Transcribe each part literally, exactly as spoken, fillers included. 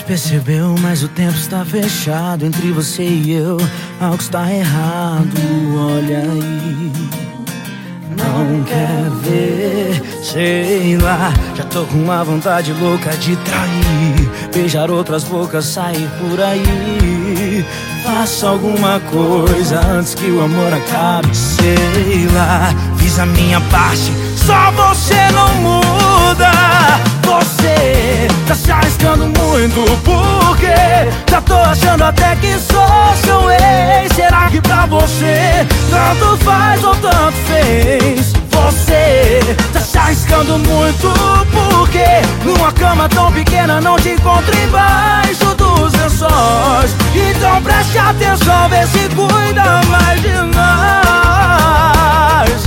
percebeu, mas o tempo está fechado entre você e eu. Algo está errado, olha aí. Não quer ver, sei lá. Já tô com uma vontade louca de trair, beijar outras bocas, sair por aí. Faça alguma coisa antes que o amor acabe, sei lá. Fiz a minha parte, só você não muda. Você tá se arriscando muito, porque já tô achando até que sou seu ex. Será que pra você tanto faz ou tanto fez? Você tá se arriscando muito, porque numa cama tão pequena não te encontro embaixo dos lençóis. Então preste atenção, vê se cuida mais de nós.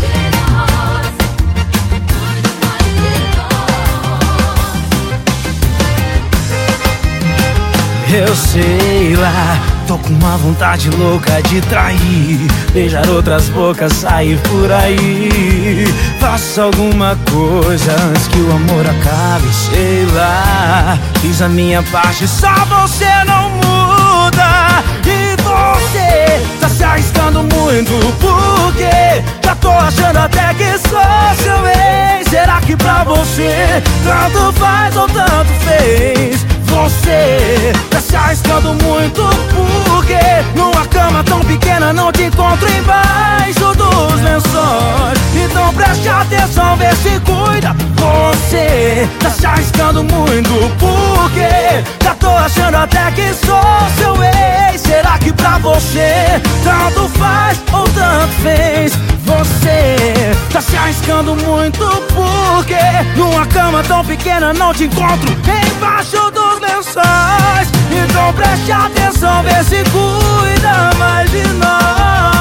Eu sei lá, tô com uma vontade louca de trair, beijar outras bocas, sair por aí. Faça alguma coisa antes que o amor acabe, sei lá. Fiz a minha parte, só você não muda. E você tá se arriscando muito, porque já tô achando até que sou seu ex. Será que pra você tanto faz ou tanto fez? Você tá se arriscando muito, porque numa cama tão pequena não te encontro embaixo dos lençóis. Então preste atenção, vê se cuida. Você tá se arriscando muito, porque já tô achando até que sou seu ex. Será que pra você tanto faz ou tanto fez? Você tá se arriscando muito, porque numa cama tão pequena não te encontro embaixo dos lençóis. Então preste atenção, vê se cuida mais de nós.